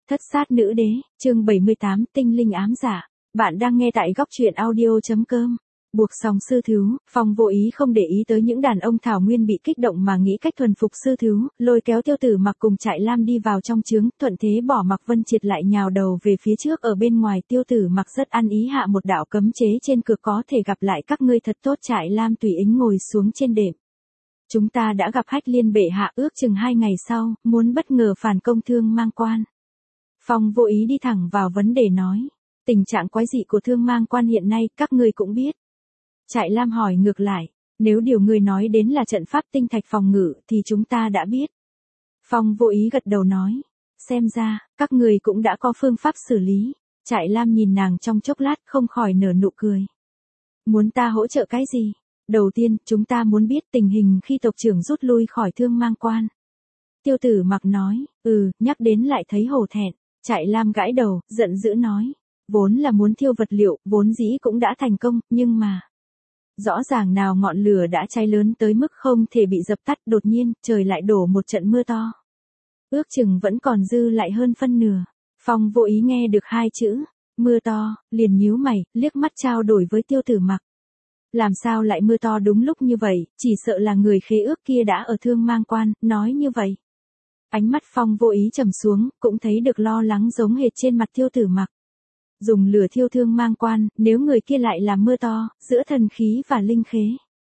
Thất sát nữ đế, chương 78, tinh linh ám giả. Bạn đang nghe tại góc truyện audio.com. Buộc sòng sư thú, Phong vô ý không để ý tới những đàn ông thảo nguyên bị kích động mà nghĩ cách thuần phục sư thú, lôi kéo Tiêu Tử Mặc cùng Trại Lam đi vào trong trướng, thuận thế bỏ Mặc Vân Triệt lại nhào đầu về phía trước. Ở bên ngoài Tiêu Tử Mặc rất ăn ý hạ một đạo cấm chế trên cửa, có thể gặp lại các ngươi thật tốt. Trại Lam tùy ính ngồi xuống trên đệm. Chúng ta đã gặp Hách Liên bệ hạ, ước chừng 2 ngày sau, muốn bất ngờ phản công Thương Mang Quan. Phong vô ý đi thẳng vào vấn đề nói, tình trạng quái dị của Thương Mang Quan hiện nay các ngươi cũng biết. Trại Lam hỏi ngược lại, nếu điều ngươi nói đến là trận pháp tinh thạch phòng ngự thì chúng ta đã biết. Phong vô ý gật đầu nói, xem ra, các ngươi cũng đã có phương pháp xử lý. Trại Lam nhìn nàng trong chốc lát không khỏi nở nụ cười. Muốn ta hỗ trợ cái gì? Đầu tiên, chúng ta muốn biết tình hình khi tộc trưởng rút lui khỏi Thương Mang Quan. Tiêu Tử Mặc nói, nhắc đến lại thấy hổ thẹn. Trại Lam gãi đầu, giận dữ nói, vốn là muốn thiêu vật liệu, vốn dĩ cũng đã thành công, nhưng mà rõ ràng nào ngọn lửa đã cháy lớn tới mức không thể bị dập tắt, đột nhiên, trời lại đổ một trận mưa to. Ước chừng vẫn còn dư lại hơn phân nửa. Phong vô ý nghe được 2 chữ, mưa to, liền nhíu mày, liếc mắt trao đổi với Tiêu Tử Mặc. Làm sao lại mưa to đúng lúc như vậy, chỉ sợ là người khế ước kia đã ở Thương Mang Quan, nói như vậy. Ánh mắt Phong vô ý trầm xuống, cũng thấy được lo lắng giống hệt trên mặt Tiêu Tử Mặc. Dùng lửa thiêu Thương Mang Quan, nếu người kia lại làm mưa to, giữa thần khí và linh khế.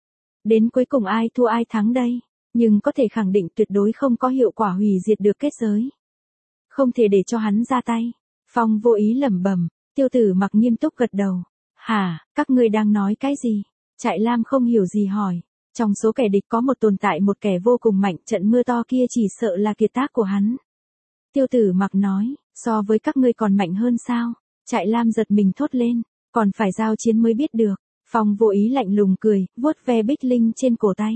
Đến cuối cùng ai thua ai thắng đây, nhưng có thể khẳng định tuyệt đối không có hiệu quả hủy diệt được kết giới. Không thể để cho hắn ra tay. Phong vô ý lẩm bẩm. Tiêu Tử Mặc nghiêm túc gật đầu. Hả, các ngươi đang nói cái gì? Trại Lam không hiểu gì hỏi. Trong số kẻ địch có một tồn tại một kẻ vô cùng mạnh, trận mưa to kia chỉ sợ là kiệt tác của hắn. Tiêu Tử Mặc nói, so với các ngươi còn mạnh hơn sao? Trại Lam giật mình thốt lên, còn phải giao chiến mới biết được. Phong vô ý lạnh lùng cười, vuốt ve bích linh trên cổ tay.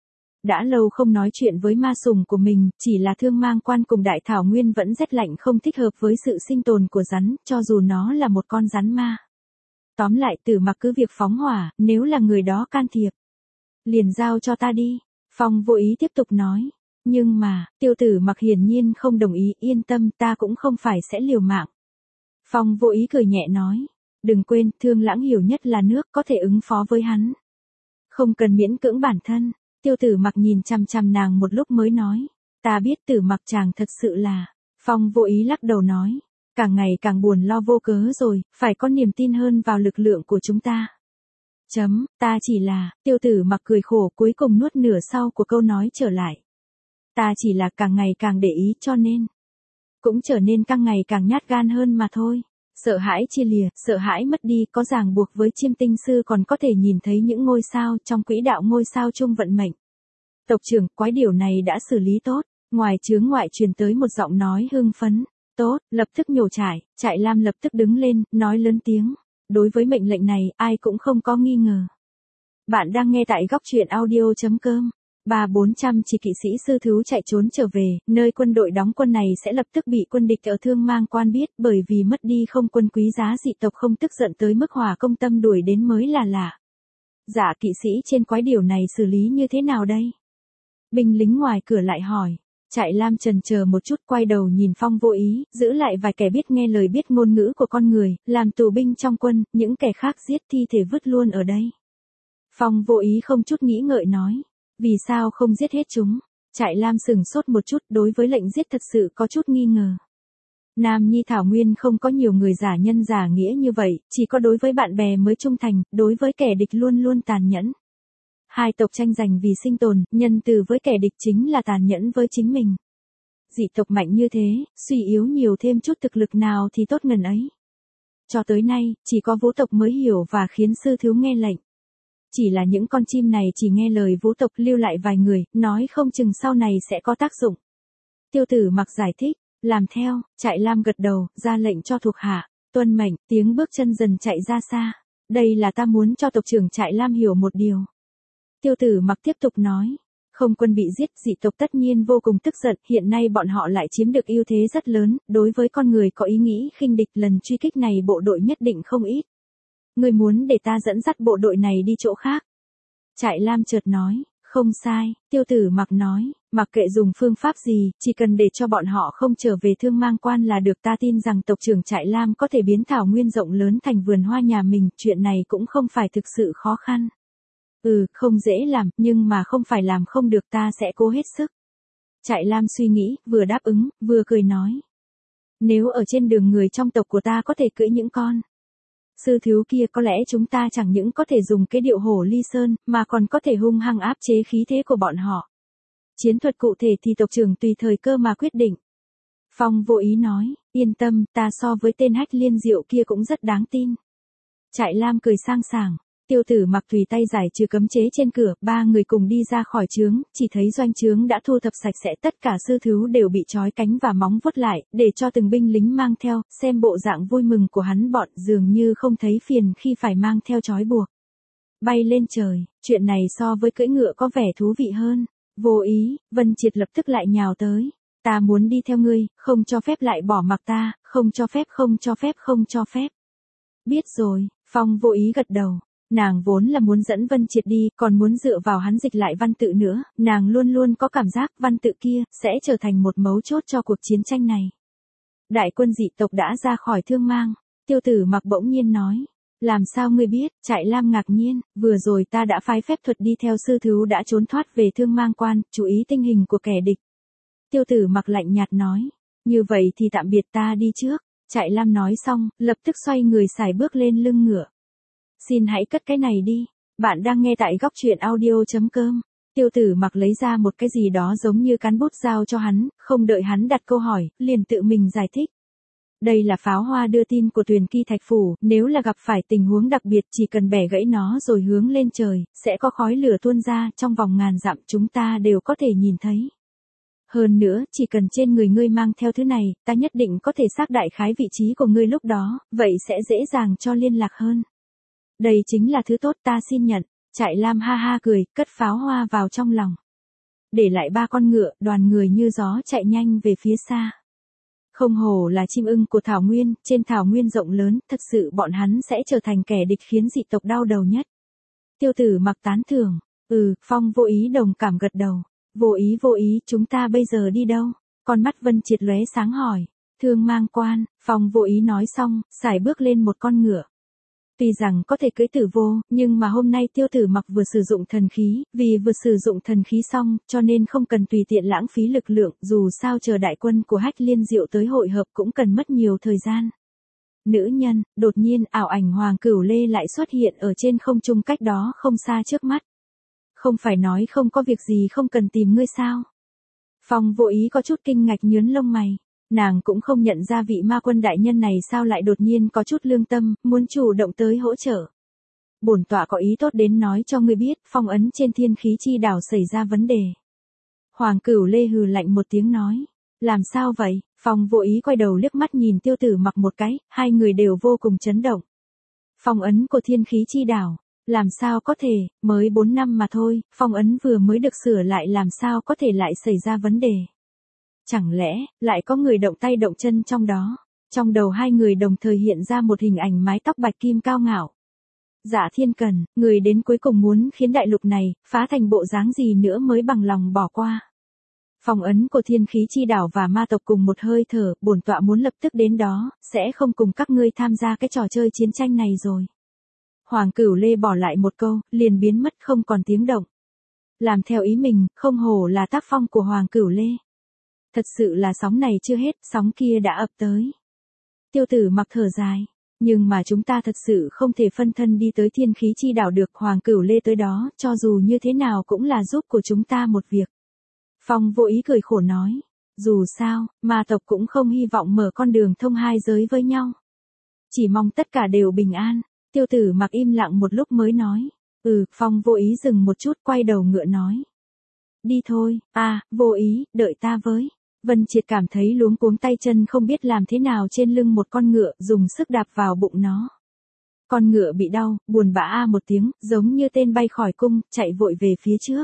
Đã lâu không nói chuyện với ma sùng của mình, chỉ là Thương Mang Quan cùng Đại Thảo Nguyên vẫn rét lạnh không thích hợp với sự sinh tồn của rắn, cho dù nó là một con rắn ma. Tóm lại Tử Mặc cứ việc phóng hỏa, nếu là người đó can thiệp, liền giao cho ta đi. Phong vô ý tiếp tục nói. Nhưng mà, Tiêu Tử Mặc hiển nhiên không đồng ý, yên tâm, ta cũng không phải sẽ liều mạng. Phong vô ý cười nhẹ nói. Đừng quên, Thương Lãng hiểu nhất là nước, có thể ứng phó với hắn. Không cần miễn cưỡng bản thân. Tiêu Tử Mặc nhìn chằm chằm nàng một lúc mới nói. Ta biết Tử Mặc chàng thật sự là. Phong vô ý lắc đầu nói. Càng ngày càng buồn lo vô cớ rồi, phải có niềm tin hơn vào lực lượng của chúng ta. Ta chỉ là, Tiêu Tử Mặc cười khổ cuối cùng nuốt nửa sau của câu nói trở lại. Ta chỉ là càng ngày càng để ý cho nên, cũng trở nên càng ngày càng nhát gan hơn mà thôi. Sợ hãi chia lìa, sợ hãi mất đi, có ràng buộc với Chiêm Tinh Sư còn có thể nhìn thấy những ngôi sao trong quỹ đạo ngôi sao chung vận mệnh. Tộc trưởng, quái điều này đã xử lý tốt. Ngoài chướng ngoại truyền tới một giọng nói hưng phấn. Tốt, lập tức nhổ trải. Trại Lam lập tức đứng lên, nói lớn tiếng. Đối với mệnh lệnh này, ai cũng không có nghi ngờ. Bạn đang nghe tại góc truyện audio.com. 300-400 chỉ kỵ sĩ sư thú chạy trốn trở về, nơi quân đội đóng quân này sẽ lập tức bị quân địch ở Thương Mang Quan biết, bởi vì mất đi không quân quý giá, dị tộc không tức giận tới mức hỏa công tâm đuổi đến mới là lạ. Dạ kỵ sĩ trên quái điều này xử lý như thế nào đây? Binh lính ngoài cửa lại hỏi. Trại Lam chần chờ một chút, quay đầu nhìn Phong vô ý, giữ lại vài kẻ biết nghe lời biết ngôn ngữ của con người, làm tù binh trong quân, những kẻ khác giết thi thể vứt luôn ở đây. Phong vô ý không chút nghĩ ngợi nói. Vì sao không giết hết chúng? Trại Lam sừng sốt một chút, đối với lệnh giết thật sự có chút nghi ngờ. Nam Nhi Thảo Nguyên không có nhiều người giả nhân giả nghĩa như vậy, chỉ có đối với bạn bè mới trung thành, đối với kẻ địch luôn luôn tàn nhẫn. Hai tộc tranh giành vì sinh tồn, nhân từ với kẻ địch chính là tàn nhẫn với chính mình. Dị tộc mạnh như thế, suy yếu nhiều thêm chút thực lực nào thì tốt ngần ấy. Cho tới nay, chỉ có Vũ tộc mới hiểu và khiến sư thiếu nghe lệnh. Chỉ là những con chim này chỉ nghe lời Vũ tộc, lưu lại vài người, nói không chừng sau này sẽ có tác dụng. Tiêu Tử Mặc giải thích, làm theo. Trại Lam gật đầu, ra lệnh cho thuộc hạ, tuân mệnh, tiếng bước chân dần chạy ra xa. Đây là ta muốn cho tộc trưởng Trại Lam hiểu một điều. Tiêu Tử Mặc tiếp tục nói, không quân bị giết, dị tộc tất nhiên vô cùng tức giận, hiện nay bọn họ lại chiếm được ưu thế rất lớn, đối với con người có ý nghĩ khinh địch, lần truy kích này bộ đội nhất định không ít. Ngươi muốn để ta dẫn dắt bộ đội này đi chỗ khác? Trại Lam chợt nói, Không sai, Tiêu Tử Mặc nói, mặc kệ dùng phương pháp gì, chỉ cần để cho bọn họ không trở về Thương Mang Quan là được. Ta tin rằng tộc trưởng Trại Lam có thể biến thảo nguyên rộng lớn thành vườn hoa nhà mình, chuyện này cũng không phải thực sự khó khăn. Không dễ làm, nhưng mà không phải làm không được, ta sẽ cố hết sức. Trại Lam suy nghĩ, vừa đáp ứng, vừa cười nói. Nếu ở trên đường người trong tộc của ta có thể cưỡi những con sư thiếu kia, có lẽ chúng ta chẳng những có thể dùng cái điệu hổ ly sơn, mà còn có thể hung hăng áp chế khí thế của bọn họ. Chiến thuật cụ thể thì tộc trưởng tùy thời cơ mà quyết định. Phong Vô Ý nói, yên tâm, ta so với tên Hách Liên Diệu kia cũng rất đáng tin. Trại Lam cười sang sảng. Tiêu Tử Mặc tùy tay giải trừ cấm chế trên cửa, ba người cùng đi ra khỏi trướng, chỉ thấy doanh trướng đã thu thập sạch sẽ, tất cả sư thú đều bị trói cánh và móng vuốt lại, để cho từng binh lính mang theo, xem bộ dạng vui mừng của hắn, bọn dường như không thấy phiền khi phải mang theo trói buộc. Bay lên trời, chuyện này so với cưỡi ngựa có vẻ thú vị hơn. Vô Ý, Vân Triệt lập tức lại nhào tới. Ta muốn đi theo ngươi, không cho phép lại bỏ mặc ta, không cho phép, không cho phép, không cho phép. Biết rồi, Phong Vô Ý gật đầu. Nàng vốn là muốn dẫn Vân Triệt đi, còn muốn dựa vào hắn dịch lại văn tự nữa, nàng luôn luôn có cảm giác văn tự kia sẽ trở thành một mấu chốt cho cuộc chiến tranh này. Đại quân dị tộc đã ra khỏi Thương Mang, Tiêu Tử Mặc bỗng nhiên nói. Làm sao ngươi biết? Trại Lam ngạc nhiên, vừa rồi ta đã phái phép thuật đi theo sư thú đã trốn thoát về Thương Mang Quan, chú ý tình hình của kẻ địch. Tiêu Tử Mặc lạnh nhạt nói. Như vậy thì tạm biệt, ta đi trước. Trại Lam nói xong, lập tức xoay người sải bước lên lưng ngựa. Xin hãy cất cái này đi. Bạn đang nghe tại góc truyện audio.com. Tiêu Tử Mặc lấy ra một cái gì đó giống như cán bút giao cho hắn, không đợi hắn đặt câu hỏi, liền tự mình giải thích. Đây là pháo hoa đưa tin của Tuyền Kỳ Thạch Phủ, nếu là gặp phải tình huống đặc biệt chỉ cần bẻ gãy nó rồi hướng lên trời, sẽ có khói lửa tuôn ra, trong vòng ngàn dặm chúng ta đều có thể nhìn thấy. Hơn nữa, chỉ cần trên người ngươi mang theo thứ này, ta nhất định có thể xác đại khái vị trí của ngươi lúc đó, vậy sẽ dễ dàng cho liên lạc hơn. Đây chính là thứ tốt, ta xin nhận. Trại Lam ha ha cười, cất pháo hoa vào trong lòng. Để lại ba con ngựa, đoàn người như gió chạy nhanh về phía xa. Không hổ là chim ưng của Thảo Nguyên, trên Thảo Nguyên rộng lớn, thật sự bọn hắn sẽ trở thành kẻ địch khiến dị tộc đau đầu nhất. Tiêu Tử Mặc tán thưởng. Phong Vô Ý đồng cảm gật đầu. Vô ý, chúng ta bây giờ đi đâu? Con mắt Vân Triệt lóe sáng hỏi. Thương Mang Quan, Phong Vô Ý nói xong, sải bước lên một con ngựa. Tuy rằng có thể cưỡi Tử Vô, nhưng mà hôm nay Tiêu Tử Mặc vừa sử dụng thần khí, vì vừa sử dụng thần khí xong, cho nên không cần tùy tiện lãng phí lực lượng, dù sao chờ đại quân của Hách Liên Diệu tới hội hợp cũng cần mất nhiều thời gian. Nữ nhân, đột nhiên ảo ảnh Hoàng Cửu Lê lại xuất hiện ở trên không trung cách đó không xa trước mắt. Không phải nói không có việc gì không cần tìm ngươi sao? Phong Vô Ý có chút kinh ngạc nhướng lông mày. Nàng cũng không nhận ra vị ma quân đại nhân này sao lại đột nhiên có chút lương tâm, muốn chủ động tới hỗ trợ. Bổn tọa có ý tốt đến nói cho ngươi biết, phong ấn trên Thiên Khí Chi đảo xảy ra vấn đề. Hoàng Cửu Lê hừ lạnh một tiếng nói. Làm sao vậy? Phong Vô Ý quay đầu liếc mắt nhìn Tiêu Tử Mặc một cái, hai người đều vô cùng chấn động. Phong ấn của Thiên Khí Chi đảo. Làm sao có thể, mới 4 năm mà thôi, phong ấn vừa mới được sửa lại làm sao có thể lại xảy ra vấn đề. Chẳng lẽ, lại có người động tay động chân trong đó? Trong đầu hai người đồng thời hiện ra một hình ảnh mái tóc bạch kim cao ngạo. Dạ Thiên Cần, người đến cuối cùng muốn khiến đại lục này, phá thành bộ dáng gì nữa mới bằng lòng bỏ qua. Phong ấn của Thiên Khí Chi đảo và ma tộc cùng một hơi thở, bổn tọa muốn lập tức đến đó, sẽ không cùng các ngươi tham gia cái trò chơi chiến tranh này rồi. Hoàng Cửu Lê bỏ lại một câu, liền biến mất không còn tiếng động. Làm theo ý mình, không hổ là tác phong của Hoàng Cửu Lê. Thật sự là sóng này chưa hết, sóng kia đã ập tới. Tiêu Tử Mặc thở dài. Nhưng mà chúng ta thật sự không thể phân thân đi tới Thiên Khí Chi đảo được. Hoàng Cửu Lê tới đó, cho dù như thế nào cũng là giúp của chúng ta một việc. Phong Vô Ý cười khổ nói. Dù sao, ma tộc cũng không hy vọng mở con đường thông hai giới với nhau. Chỉ mong tất cả đều bình an. Tiêu Tử Mặc im lặng một lúc mới nói. Phong Vô Ý dừng một chút, quay đầu ngựa nói. Đi thôi. Vô Ý, đợi ta với. Vân Triệt cảm thấy luống cuống tay chân không biết làm thế nào trên lưng một con ngựa, dùng sức đạp vào bụng nó. Con ngựa bị đau, buồn bã một tiếng, giống như tên bay khỏi cung, chạy vội về phía trước.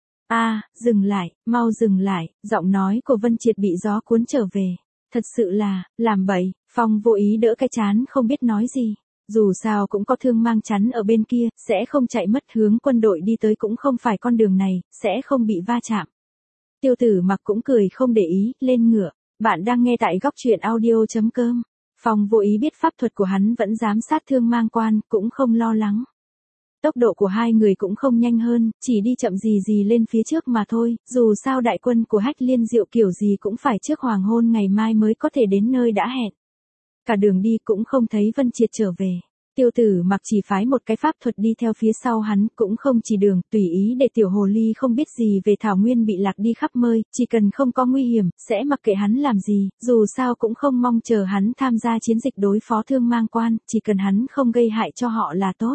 Dừng lại, mau dừng lại, giọng nói của Vân Triệt bị gió cuốn trở về. Thật sự là, làm bậy. Phong Vô Ý đỡ cái chán không biết nói gì. Dù sao cũng có thương mang chắn ở bên kia, sẽ không chạy mất, hướng quân đội đi tới cũng không phải con đường này, sẽ không bị va chạm. Tiêu Tử Mặc cũng cười không để ý, lên ngựa. Bạn đang nghe tại góc truyện audio.com. Phong Vô Ý biết pháp thuật của hắn vẫn giám sát Thương Mang Quan, cũng không lo lắng. Tốc độ của hai người cũng không nhanh hơn, chỉ đi chậm gì gì lên phía trước mà thôi, dù sao đại quân của Hách Liên Diệu kiểu gì cũng phải trước hoàng hôn ngày mai mới có thể đến nơi đã hẹn. Cả đường đi cũng không thấy Vân Triệt trở về. Tiêu Tử Mặc chỉ phái một cái pháp thuật đi theo phía sau hắn, cũng không chỉ đường, tùy ý để tiểu hồ ly không biết gì về thảo nguyên bị lạc đi khắp nơi, chỉ cần không có nguy hiểm, sẽ mặc kệ hắn làm gì, dù sao cũng không mong chờ hắn tham gia chiến dịch đối phó Thương Mang Quan, chỉ cần hắn không gây hại cho họ là tốt.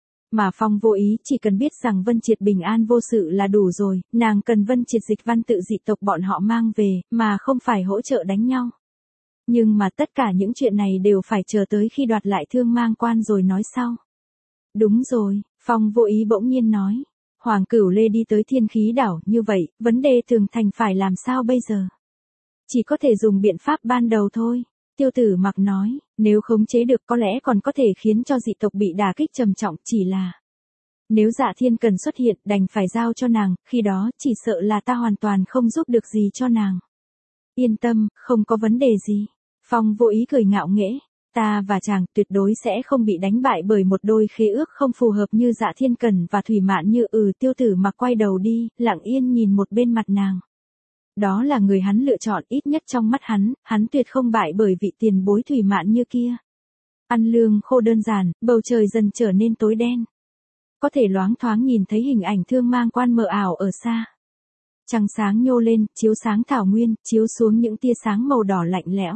Mà Phong Vô Ý chỉ cần biết rằng Vân Triệt bình an vô sự là đủ rồi, nàng cần Vân Triệt dịch văn tự dị tộc bọn họ mang về, mà không phải hỗ trợ đánh nhau. Nhưng mà tất cả những chuyện này đều phải chờ tới khi đoạt lại Thương Mang Quan rồi nói sau. Đúng rồi, Phong Vô Ý bỗng nhiên nói. Hoàng Cửu Lê đi tới Thiên Khí đảo, như vậy, vấn đề Thường Thành phải làm sao bây giờ? Chỉ có thể dùng biện pháp ban đầu thôi. Tiêu Tử Mặc nói, nếu khống chế được có lẽ còn có thể khiến cho dị tộc bị đả kích trầm trọng, chỉ là nếu Dạ Thiên Cần xuất hiện đành phải giao cho nàng, khi đó chỉ sợ là ta hoàn toàn không giúp được gì cho nàng. Yên tâm, không có vấn đề gì. Phong Vô Ý cười ngạo nghễ, ta và chàng tuyệt đối sẽ không bị đánh bại bởi một đôi khế ước không phù hợp như Dạ Thiên Cần và Thủy Mạn Như. Tiêu Tử Mặc quay đầu đi, lặng yên nhìn một bên mặt nàng. Đó là người hắn lựa chọn, ít nhất trong mắt hắn tuyệt không bại bởi vị tiền bối Thủy Mạn Như kia. Ăn lương khô đơn giản, bầu trời dần trở nên tối đen. Có thể loáng thoáng nhìn thấy hình ảnh Thương Mang Quan mờ ảo ở xa. Trăng sáng nhô lên, chiếu sáng thảo nguyên, chiếu xuống những tia sáng màu đỏ lạnh lẽo.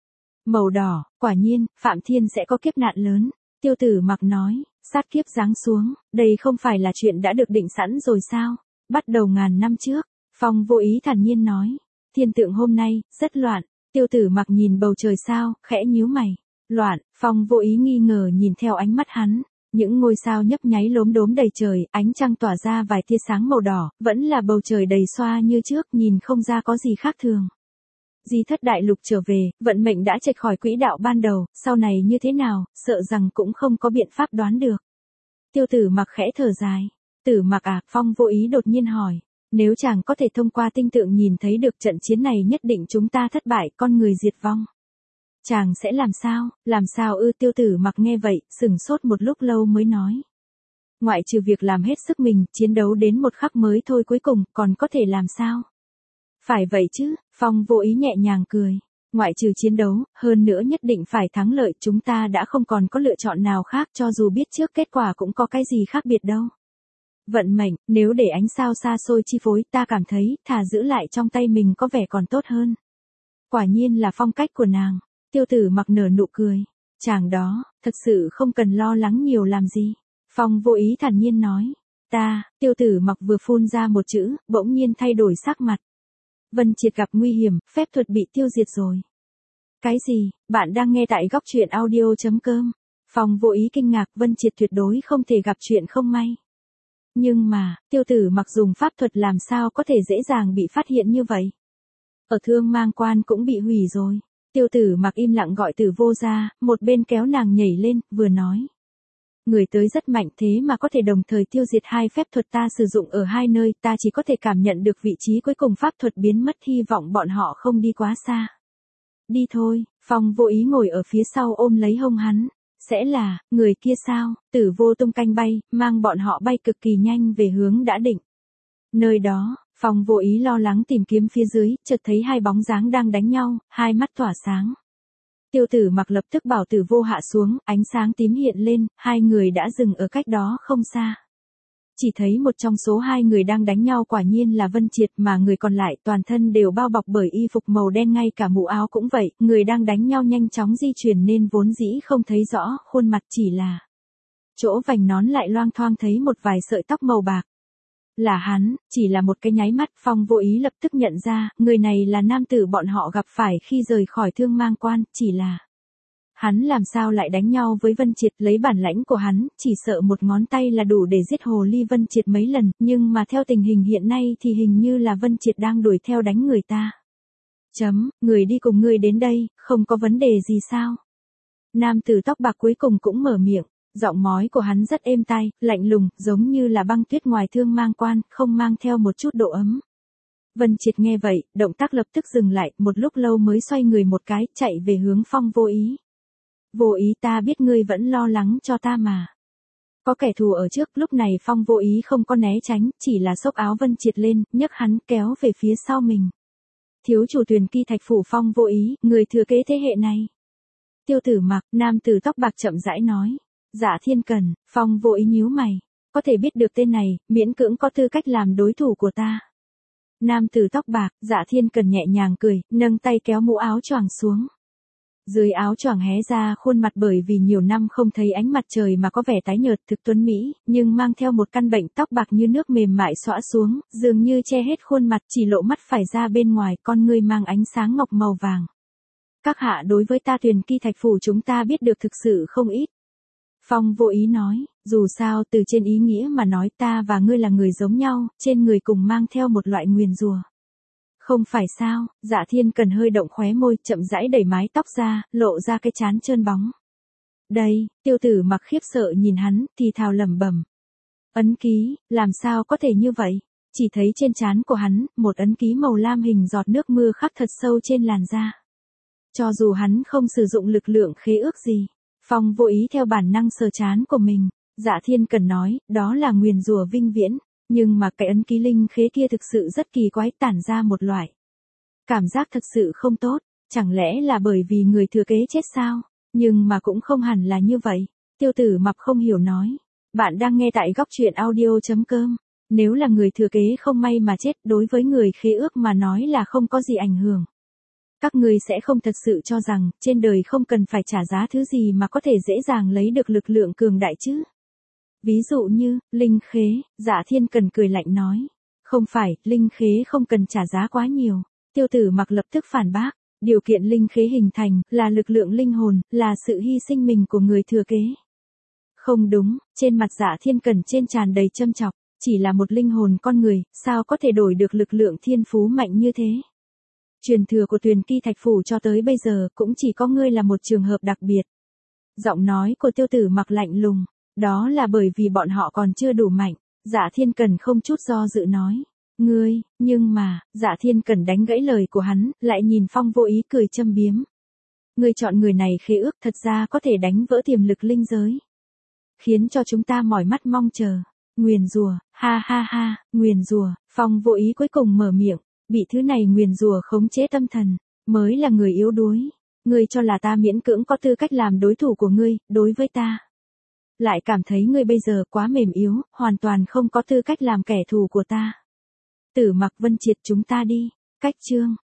Màu đỏ, quả nhiên, Phạm Thiên sẽ có kiếp nạn lớn. Tiêu Tử Mặc nói, sát kiếp giáng xuống, đây không phải là chuyện đã được định sẵn rồi sao? Bắt đầu ngàn năm trước. Phong Vô Ý thản nhiên nói, thiên tượng hôm nay, rất loạn. Tiêu Tử Mặc nhìn bầu trời sao, khẽ nhíu mày. Loạn, Phong Vô Ý nghi ngờ nhìn theo ánh mắt hắn. Những ngôi sao nhấp nháy lốm đốm đầy trời, ánh trăng tỏa ra vài tia sáng màu đỏ, vẫn là bầu trời đầy xoa như trước, nhìn không ra có gì khác thường. Di Thất Đại Lục trở về, vận mệnh đã chệch khỏi quỹ đạo ban đầu, sau này như thế nào, sợ rằng cũng không có biện pháp đoán được. Tiêu Tử Mặc khẽ thở dài. Tử Mặc à, Phong Vô Ý đột nhiên hỏi. Nếu chàng có thể thông qua tinh tượng nhìn thấy được trận chiến này nhất định chúng ta thất bại, con người diệt vong. Chàng sẽ làm sao? Làm sao ư? Tiêu Tử Mặc nghe vậy, sửng sốt một lúc lâu mới nói. Ngoại trừ việc làm hết sức mình, chiến đấu đến một khắc mới thôi cuối cùng, còn có thể làm sao? Phải vậy chứ, Phong Vô Ý nhẹ nhàng cười. Ngoại trừ chiến đấu, hơn nữa nhất định phải thắng lợi, chúng ta đã không còn có lựa chọn nào khác, cho dù biết trước kết quả cũng có cái gì khác biệt đâu. Vận mệnh, nếu để ánh sao xa xôi chi phối, ta cảm thấy, thà giữ lại trong tay mình có vẻ còn tốt hơn. Quả nhiên là phong cách của nàng. Tiêu Tử Mặc nở nụ cười. Chàng đó, thật sự không cần lo lắng nhiều làm gì. Phong Vô Ý thản nhiên nói. Tiêu Tử Mặc vừa phun ra một chữ, bỗng nhiên thay đổi sắc mặt. Vân Triệt gặp nguy hiểm, phép thuật bị tiêu diệt rồi. Cái gì? Bạn đang nghe tại góc truyện audio.com. Phong Vô Ý kinh ngạc, Vân Triệt tuyệt đối không thể gặp chuyện không may. Nhưng mà, Tiêu Tử Mặc dùng pháp thuật làm sao có thể dễ dàng bị phát hiện như vậy? Ở Thương Mang Quan cũng bị hủy rồi. Tiêu Tử Mặc im lặng gọi Tử Vô ra, một bên kéo nàng nhảy lên, vừa nói. Người tới rất mạnh thế mà có thể đồng thời tiêu diệt hai phép thuật ta sử dụng ở hai nơi, ta chỉ có thể cảm nhận được vị trí cuối cùng pháp thuật biến mất, hy vọng bọn họ không đi quá xa. Đi thôi, Phong Vô Ý ngồi ở phía sau ôm lấy hông hắn. Sẽ là, người kia sao? Tử Vô tung canh bay, mang bọn họ bay cực kỳ nhanh về hướng đã định. Nơi đó, Phong Vô Ý lo lắng tìm kiếm phía dưới, chợt thấy hai bóng dáng đang đánh nhau, hai mắt tỏa sáng. Tiêu Tử Mặc lập tức bảo Tử Vô hạ xuống, ánh sáng tím hiện lên, hai người đã dừng ở cách đó không xa. Chỉ thấy một trong số hai người đang đánh nhau quả nhiên là Vân Triệt, mà người còn lại toàn thân đều bao bọc bởi y phục màu đen, ngay cả mũ áo cũng vậy, người đang đánh nhau nhanh chóng di chuyển nên vốn dĩ không thấy rõ khuôn mặt, chỉ là chỗ vành nón lại loang thoang thấy một vài sợi tóc màu bạc. Là hắn, chỉ là một cái nháy mắt, Phong Vô Ý lập tức nhận ra, người này là nam tử bọn họ gặp phải khi rời khỏi Thương Mang Quan, chỉ là hắn làm sao lại đánh nhau với Vân Triệt, lấy bản lãnh của hắn, chỉ sợ một ngón tay là đủ để giết hồ ly Vân Triệt mấy lần, nhưng mà theo tình hình hiện nay thì hình như là Vân Triệt đang đuổi theo đánh người ta. Người đi cùng ngươi đến đây, không có vấn đề gì sao? Nam tử tóc bạc cuối cùng cũng mở miệng, giọng nói của hắn rất êm tai, lạnh lùng, giống như là băng tuyết ngoài thương mang quan, không mang theo một chút độ ấm. Vân Triệt nghe vậy, động tác lập tức dừng lại, một lúc lâu mới xoay người một cái, chạy về hướng Phong Vô Ý. Vô Ý, ta biết ngươi vẫn lo lắng cho ta mà. Có kẻ thù ở trước, lúc này Phong Vô Ý không có né tránh, chỉ là xốc áo Vân Triệt lên, nhấc hắn kéo về phía sau mình. Thiếu chủ Tuyền Ki Thạch phủ Phong Vô Ý, người thừa kế thế hệ này. Tiêu Tử Mặc, nam tử tóc bạc chậm rãi nói. Dạ Thiên Cần. Phong Vô Ý nhíu mày. Có thể biết được tên này, miễn cưỡng có tư cách làm đối thủ của ta. Nam tử tóc bạc, Dạ Thiên Cần nhẹ nhàng cười, nâng tay kéo mũ áo choàng xuống. Dưới áo choàng hé ra khuôn mặt bởi vì nhiều năm không thấy ánh mặt trời mà có vẻ tái nhợt thực tuấn mỹ, nhưng mang theo một căn bệnh, tóc bạc như nước mềm mại xõa xuống, dường như che hết khuôn mặt, chỉ lộ mắt phải ra bên ngoài, con ngươi mang ánh sáng ngọc màu vàng. Các hạ đối với ta Tuyền Ki Thạch phủ chúng ta biết được thực sự không ít. Phong Vô Ý nói, dù sao từ trên ý nghĩa mà nói ta và ngươi là người giống nhau, trên người cùng mang theo một loại nguyền rủa. Không phải sao? Dạ Thiên Cần hơi động khóe môi, chậm rãi đẩy mái tóc ra, lộ ra cái trán trơn bóng. Đây, Tiêu Tử Mặc khiếp sợ nhìn hắn, thì thào lẩm bẩm. Ấn ký, làm sao có thể như vậy? Chỉ thấy trên trán của hắn, một ấn ký màu lam hình giọt nước mưa khắc thật sâu trên làn da. Cho dù hắn không sử dụng lực lượng khế ước gì, Phong Vô Ý theo bản năng sờ trán của mình. Dạ Thiên Cần nói, đó là nguyền rủa vinh viễn. Nhưng mà cái ấn ký linh khế kia thực sự rất kỳ quái, tản ra một loại cảm giác thật sự không tốt, chẳng lẽ là bởi vì người thừa kế chết sao? Nhưng mà cũng không hẳn là như vậy. Tiêu Tử Mặc không hiểu nói. Bạn đang nghe tại góc truyện audio.com. Nếu là người thừa kế không may mà chết, đối với người khế ước mà nói là không có gì ảnh hưởng. Các ngươi sẽ không thật sự cho rằng, trên đời không cần phải trả giá thứ gì mà có thể dễ dàng lấy được lực lượng cường đại chứ? Ví dụ như, linh khế, Dạ Thiên Cần cười lạnh nói. Không phải, linh khế không cần trả giá quá nhiều. Tiêu Tử Mặc lập tức phản bác. Điều kiện linh khế hình thành, là lực lượng linh hồn, là sự hy sinh mình của người thừa kế. Không đúng, trên mặt Dạ Thiên Cần trên tràn đầy châm chọc. Chỉ là một linh hồn con người, sao có thể đổi được lực lượng thiên phú mạnh như thế? Truyền thừa của Tuyền Ki Thạch phủ cho tới bây giờ, cũng chỉ có ngươi là một trường hợp đặc biệt. Giọng nói của Tiêu Tử Mặc lạnh lùng. Đó là bởi vì bọn họ còn chưa đủ mạnh. Dạ Thiên Cần không chút do dự nói. Ngươi, nhưng mà, Dạ Thiên Cần đánh gãy lời của hắn, lại nhìn Phong Vô Ý cười châm biếm. Ngươi chọn người này khế ước thật ra có thể đánh vỡ tiềm lực linh giới. Khiến cho chúng ta mỏi mắt mong chờ. Nguyền rủa, ha ha ha, nguyền rủa. Phong Vô Ý cuối cùng mở miệng. Bị thứ này nguyền rủa khống chế tâm thần, mới là người yếu đuối. Ngươi cho là ta miễn cưỡng có tư cách làm đối thủ của ngươi, đối với ta. Lại cảm thấy ngươi bây giờ quá mềm yếu, hoàn toàn không có tư cách làm kẻ thù của ta. Tử Mặc, Vân Triệt, chúng ta đi. Cách chương.